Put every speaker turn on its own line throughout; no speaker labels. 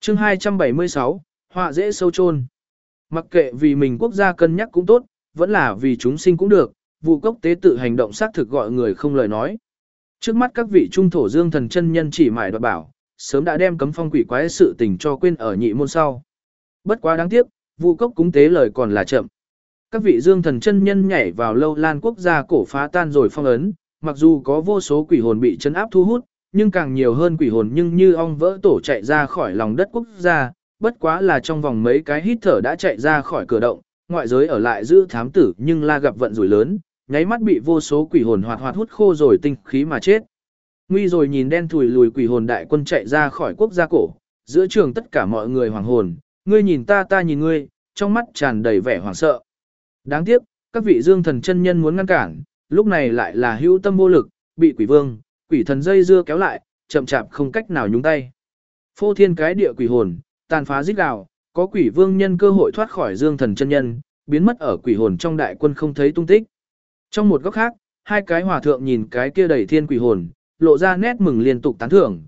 Chương 276, họa dễ sâu chôn. Mặc kệ vì mình quốc gia cân nhắc cũng tốt, vẫn là vì chúng sinh cũng được, vụ cốc tế tự hành động xác thực gọi người không lời nói. Trước mắt các vị trung thổ dương thần chân nhân chỉ mải đoạt bảo, sớm đã đem cấm phong quỷ quái sự tình cho quên ở nhị môn sau. Bất quá đáng tiếc, vụ cốc cúng tế lời còn là chậm. Các vị dương thần chân nhân nhảy vào lâu lan quốc gia cổ phá tan rồi phong ấn, mặc dù có vô số quỷ hồn bị chấn áp thu hút, nhưng càng nhiều hơn quỷ hồn nhưng như ong vỡ tổ chạy ra khỏi lòng đất quốc gia, bất quá là trong vòng mấy cái hít thở đã chạy ra khỏi cửa động, ngoại giới ở lại giữ thám tử nhưng la gặp vận rủi lớn, nháy mắt bị vô số quỷ hồn hoạt hoạt hút khô rồi tinh khí mà chết. Nguy rồi nhìn đen thùi lùi quỷ hồn đại quân chạy ra khỏi quốc gia cổ, giữa trường tất cả mọi người hoàng hồn, ngươi nhìn ta nhìn ngươi, trong mắt tràn đầy vẻ hoảng sợ. Đáng tiếc, các vị dương thần chân nhân muốn ngăn cản, lúc này lại là hữu tâm vô lực, bị quỷ vương, quỷ thần dây dưa kéo lại, chậm chạp không cách nào nhúng tay. Phô thiên cái địa quỷ hồn, tàn phá rít gào, có quỷ vương nhân cơ hội thoát khỏi dương thần chân nhân, biến mất ở quỷ hồn trong đại quân không thấy tung tích. Trong một góc khác, hai cái hòa thượng nhìn cái kia đầy thiên quỷ hồn, lộ ra nét mừng liên tục tán thưởng,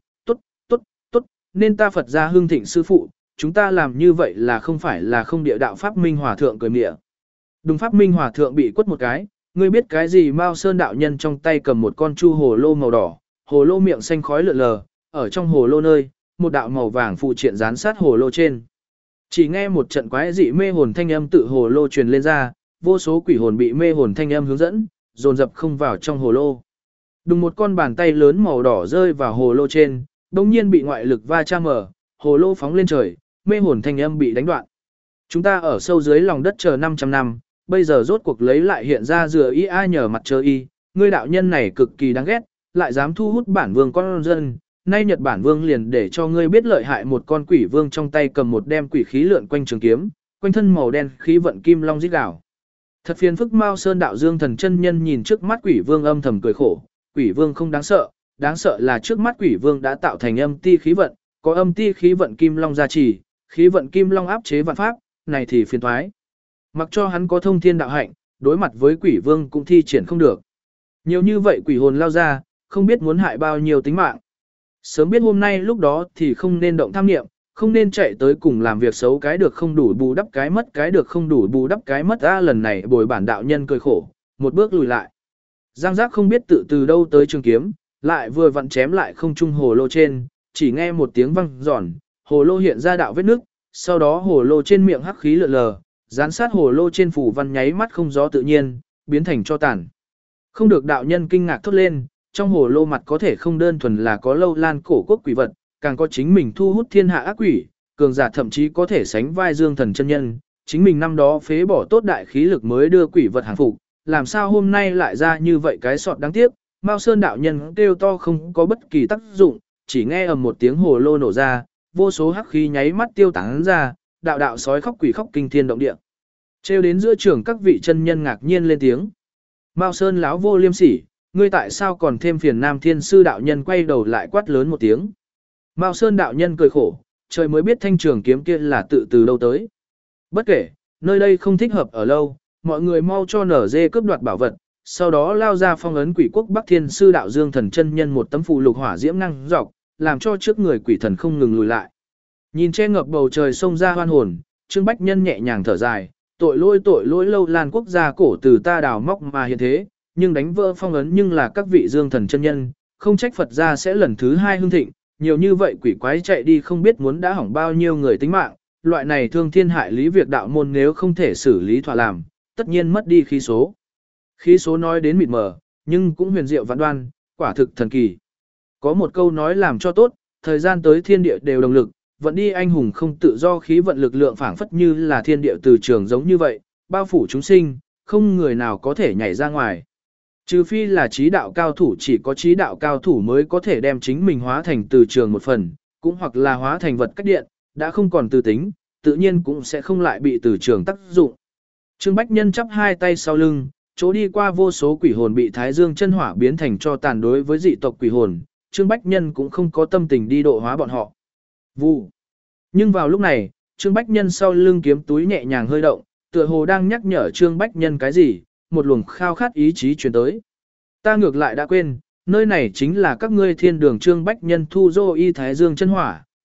tốt, nên ta Phật gia hưng thịnh sư phụ, chúng ta làm như vậy là không phải là không địa đạo pháp minh hòa thượng cười mịa. Đùng pháp minh hòa thượng bị quất một cái, ngươi biết cái gì Mao Sơn đạo nhân trong tay cầm một con chu hồ lô màu đỏ, hồ lô miệng xanh khói lượn lờ, ở trong hồ lô nơi, một đạo màu vàng phụ triện dán sát hồ lô trên. Chỉ nghe một trận quái dị mê hồn thanh âm tự hồ lô truyền lên ra, vô số quỷ hồn bị mê hồn thanh âm hướng dẫn, dồn dập không vào trong hồ lô. Đùng một con bàn tay lớn màu đỏ rơi vào hồ lô trên, đồng nhiên bị ngoại lực va chạm mở, hồ lô phóng lên trời, mê hồn thanh âm bị đánh đoạn. Chúng ta ở sâu dưới lòng đất chờ 500 năm, bây giờ rốt cuộc lấy lại hiện ra dừa y ai nhờ mặt trời y, ngươi đạo nhân này cực kỳ đáng ghét, lại dám thu hút bản vương con dân, nay Nhật Bản vương liền để cho ngươi biết lợi hại một con quỷ vương trong tay cầm một đem quỷ khí lượn quanh trường kiếm, quanh thân màu đen khí vận kim long rít gào. Thật phiền phức Mao Sơn đạo dương thần chân nhân nhìn trước mắt quỷ vương âm thầm cười khổ, quỷ vương không đáng sợ là trước mắt quỷ vương đã tạo thành âm ti khí vận, có âm ti khí vận kim long gia trì, khí vận kim long áp chế vạn pháp, này thì phiền toái. Mặc cho hắn có thông thiên đạo hạnh, đối mặt với quỷ vương cũng thi triển không được. Nhiều như vậy quỷ hồn lao ra, không biết muốn hại bao nhiêu tính mạng. Sớm biết hôm nay lúc đó thì không nên động tham niệm, không nên chạy tới cùng làm việc xấu cái được không đủ bù đắp cái mất cái được không đủ bù đắp cái mất lần này bồi bản đạo nhân cười khổ, một bước lùi lại. Giang giác không biết tự từ đâu tới trường kiếm, lại vừa vặn chém lại không trung hồ lô trên, chỉ nghe một tiếng vang giòn, hồ lô hiện ra đạo vết nước, sau đó hồ lô trên miệng hắc khí lượn lờ, dán sát hồ lô trên phủ văn nháy mắt không gió tự nhiên, biến thành cho tàn. Không được đạo nhân kinh ngạc thốt lên, trong hồ lô mặt có thể không đơn thuần là có lâu lan cổ quốc quỷ vật, càng có chính mình thu hút thiên hạ ác quỷ, cường giả thậm chí có thể sánh vai dương thần chân nhân, chính mình năm đó phế bỏ tốt đại khí lực mới đưa quỷ vật hàng phục, làm sao hôm nay lại ra như vậy cái sọt đáng tiếc. Mao Sơn đạo nhân kêu to không có bất kỳ tác dụng, chỉ nghe ầm một tiếng hồ lô nổ ra, vô số hắc khí nháy mắt tiêu tán ra, đạo đạo sói khóc quỷ khóc kinh thiên động địa. Trêu đến giữa trường các vị chân nhân ngạc nhiên lên tiếng. Mao Sơn láo vô liêm sỉ, ngươi tại sao còn thêm phiền Nam Thiên Sư đạo nhân quay đầu lại quát lớn một tiếng. Mao Sơn đạo nhân cười khổ, trời mới biết thanh trường kiếm kia là tự từ đâu tới. Bất kể, nơi đây không thích hợp ở lâu, mọi người mau cho nở dê cướp đoạt bảo vật, sau đó lao ra phong ấn quỷ quốc Bắc Thiên Sư đạo dương thần chân nhân một tấm phù lục hỏa diễm năng dọc, làm cho trước người quỷ thần không ngừng lùi lại. Nhìn che ngập bầu trời sông ra hoan hồn, Trương Bách Nhân nhẹ nhàng thở dài, tội lỗi lâu lan quốc gia cổ từ ta đào móc mà hiện thế, nhưng đánh vỡ phong ấn nhưng là các vị dương thần chân nhân, không trách Phật gia sẽ lần thứ hai hưng thịnh, nhiều như vậy quỷ quái chạy đi không biết muốn đã hỏng bao nhiêu người tính mạng, loại này thương thiên hại lý việc đạo môn nếu không thể xử lý thỏa làm, tất nhiên mất đi khí số. Khí số nói đến mịt mờ, nhưng cũng huyền diệu vạn đoan, quả thực thần kỳ. Có một câu nói làm cho tốt, thời gian tới thiên địa đều đồng lực, vận đi anh hùng không tự do khí vận lực lượng phảng phất như là thiên địa từ trường giống như vậy, bao phủ chúng sinh, không người nào có thể nhảy ra ngoài. Trừ phi là trí đạo cao thủ, chỉ có trí đạo cao thủ mới có thể đem chính mình hóa thành từ trường một phần, cũng hoặc là hóa thành vật cách điện, đã không còn từ tính, tự nhiên cũng sẽ không lại bị từ trường tác dụng. Trương Bách Nhân chắp hai tay sau lưng, chỗ đi qua vô số quỷ hồn bị Thái Dương chân hỏa biến thành cho tàn đối với dị tộc quỷ hồn, Trương Bách Nhân cũng không có tâm tình đi độ hóa bọn họ. Vụ. Nhưng vào lúc này, Trương Bách Nhân sau lưng kiếm túi nhẹ nhàng hơi động, tựa hồ đang nhắc nhở Trương Bách Nhân cái gì, một luồng khao khát ý chí truyền tới. Ta ngược lại đã quên, nơi này chính là các ngươi thiên đường. Trương Bách Nhân thu dô y Thái Dương chân hỏa,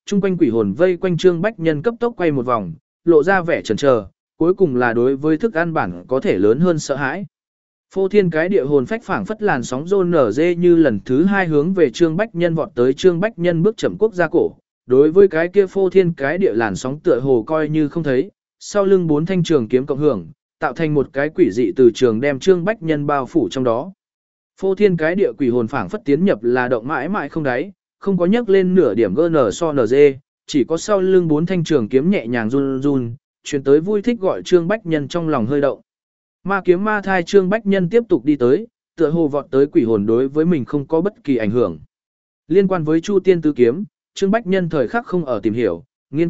chung quanh quỷ hồn vây quanh Trương Bách Nhân cấp tốc quay một vòng, lộ ra vẻ chần chờ, cuối cùng là đối với thức ăn bản có thể lớn hơn sợ hãi. Phô thiên cái địa hồn phách phảng phất làn sóng rôn nở dê như lần thứ hai hướng về Trương Bách Nhân vọt tới. Trương Bách Nhân bước chậm quốc gia cổ, đối với cái kia phô thiên cái địa làn sóng tựa hồ coi như không thấy, sau lưng 4 thanh trường kiếm cộng hưởng, tạo thành một cái quỷ dị từ trường đem Trương Bách Nhân bao phủ trong đó. Phô thiên cái địa quỷ hồn phảng phất tiến nhập là động mãi mãi không đáy, không có nhấc lên nửa điểm GN so NG, chỉ có sau lưng 4 thanh trường kiếm nhẹ nhàng run run, truyền tới vui thích gọi Trương Bách Nhân trong lòng hơi động. Ma kiếm ma thai Trương Bách Nhân tiếp tục đi tới, tựa hồ vọt tới quỷ hồn đối với mình không có bất kỳ ảnh hưởng. Liên quan với Chu Tiên Tứ Kiếm, Trương Bách Nhân thời khắc không ở tìm hiểu, nghiên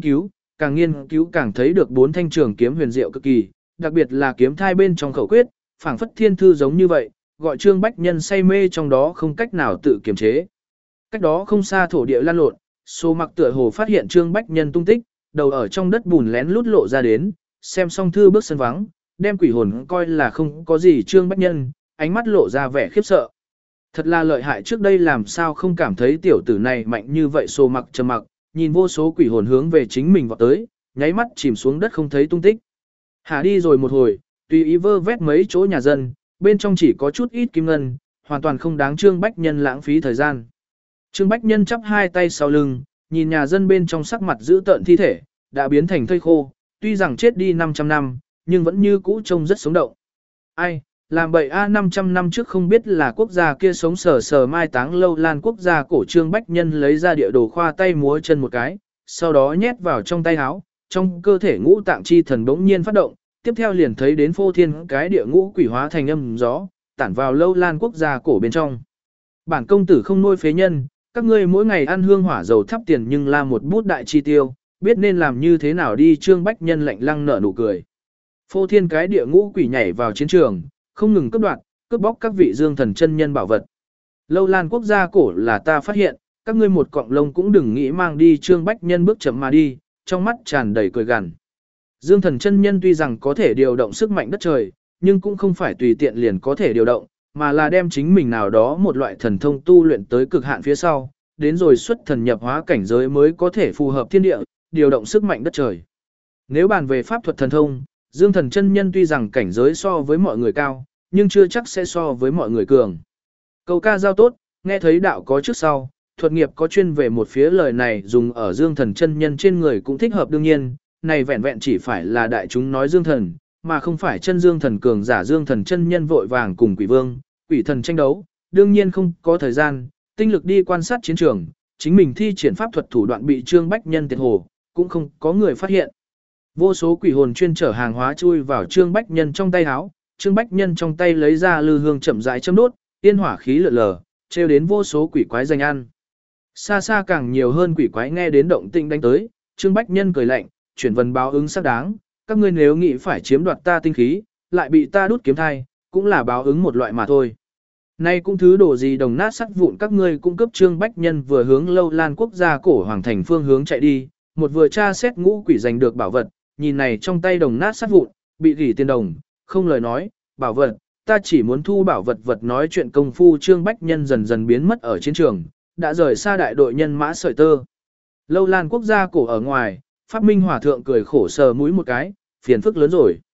cứu càng thấy được 4 thanh trường kiếm huyền diệu cực kỳ, đặc biệt là kiếm thai bên trong khẩu quyết, phảng phất thiên thư giống như vậy, gọi Trương Bách Nhân say mê trong đó không cách nào tự kiềm chế. Cách đó không xa thổ địa lan lộn, Số Mặc tựa hồ phát hiện Trương Bách Nhân tung tích, đầu ở trong đất bùn lén lút lộ ra đến, xem xong thư bước sân vắng, đem quỷ hồn coi là không có gì. Trương Bách Nhân, ánh mắt lộ ra vẻ khiếp sợ. Thật là lợi hại, trước đây làm sao không cảm thấy tiểu tử này mạnh như vậy. Số Mặc trầm mặc, nhìn vô số quỷ hồn hướng về chính mình vọt tới, nháy mắt chìm xuống đất không thấy tung tích. Hạ đi rồi một hồi, tùy ý vơ vét mấy chỗ nhà dân, bên trong chỉ có chút ít kim ngân, hoàn toàn không đáng Trương Bách Nhân lãng phí thời gian. Trương Bách Nhân chắp hai tay sau lưng, nhìn nhà dân bên trong sắc mặt dữ tợn thi thể, đã biến thành thây khô, tuy rằng chết đi 500 năm, nhưng vẫn như cũ trông rất sống động. Ai, làm bậy a, 500 năm trước không biết là quốc gia kia sống sờ sờ mai táng Lâu Lan quốc gia cổ. Trương Bách Nhân lấy ra địa đồ khoa tay múa chân một cái, sau đó nhét vào trong tay áo, trong cơ thể ngũ tạng chi thần bỗng nhiên phát động, tiếp theo liền thấy đến phô thiên cái địa ngũ quỷ hóa thành âm gió, tản vào Lâu Lan quốc gia cổ bên trong. Bản công tử không nuôi phế nhân, các ngươi mỗi ngày ăn hương hỏa dầu thắp tiền nhưng là một bút đại chi tiêu, biết nên làm như thế nào đi. Trương Bách Nhân lạnh lăng nở nụ cười. Phô thiên cái địa ngũ quỷ nhảy vào chiến trường, không ngừng cướp đoạt, cướp bóc các vị dương thần chân nhân bảo vật. Lâu Lan quốc gia cổ là ta phát hiện, các ngươi một cọng lông cũng đừng nghĩ mang đi. Trương Bách Nhân bước chậm mà đi, trong mắt tràn đầy cười gằn. Dương thần chân nhân tuy rằng có thể điều động sức mạnh đất trời, nhưng cũng không phải tùy tiện liền có thể điều động, mà là đem chính mình nào đó một loại thần thông tu luyện tới cực hạn phía sau, đến rồi xuất thần nhập hóa cảnh giới mới có thể phù hợp thiên địa, điều động sức mạnh đất trời. Nếu bàn về pháp thuật thần thông, Dương thần chân nhân tuy rằng cảnh giới so với mọi người cao, nhưng chưa chắc sẽ so với mọi người cường. Câu ca giao tốt, nghe thấy đạo có trước sau, thuật nghiệp có chuyên về một phía, lời này dùng ở Dương thần chân nhân trên người cũng thích hợp. Đương nhiên, này vẹn vẹn chỉ phải là đại chúng nói Dương thần, mà không phải chân Dương thần cường giả. Dương thần chân nhân vội vàng cùng quỷ vương, quỷ thần tranh đấu, đương nhiên không có thời gian, tinh lực đi quan sát chiến trường, chính mình thi triển pháp thuật thủ đoạn bị Trương Bách Nhân tiệt hồ, cũng không có người phát hiện. Vô số quỷ hồn chuyên chở hàng hóa chui vào Trương Bách Nhân trong tay áo, Trương Bách Nhân trong tay lấy ra lư hương chậm rãi châm đốt, tiên hỏa khí lượn lờ, trêu đến vô số quỷ quái giành ăn. Xa xa càng nhiều hơn quỷ quái nghe đến động tĩnh đánh tới, Trương Bách Nhân cười lạnh, chuyển vần báo ứng xác đáng, các ngươi nếu nghĩ phải chiếm đoạt ta tinh khí, lại bị ta đút kiếm thai, cũng là báo ứng một loại mà thôi. Nay cũng thứ đồ gì đồng nát sắt vụn các ngươi cung cấp. Trương Bách Nhân vừa hướng Lâu Lan quốc gia cổ hoàng thành phương hướng chạy đi, một vừa tra xét ngũ quỷ giành được bảo vật, nhìn này trong tay đồng nát sắt vụn, bị gỉ tiền đồng, không lời nói, bảo vật, ta chỉ muốn thu bảo vật. Vật nói chuyện công phu Trương Bách Nhân dần dần biến mất ở chiến trường, đã rời xa đại đội nhân mã sợi tơ. Lâu Lan quốc gia cổ ở ngoài, Pháp Minh Hòa thượng cười khổ sờ mũi một cái, phiền phức lớn rồi.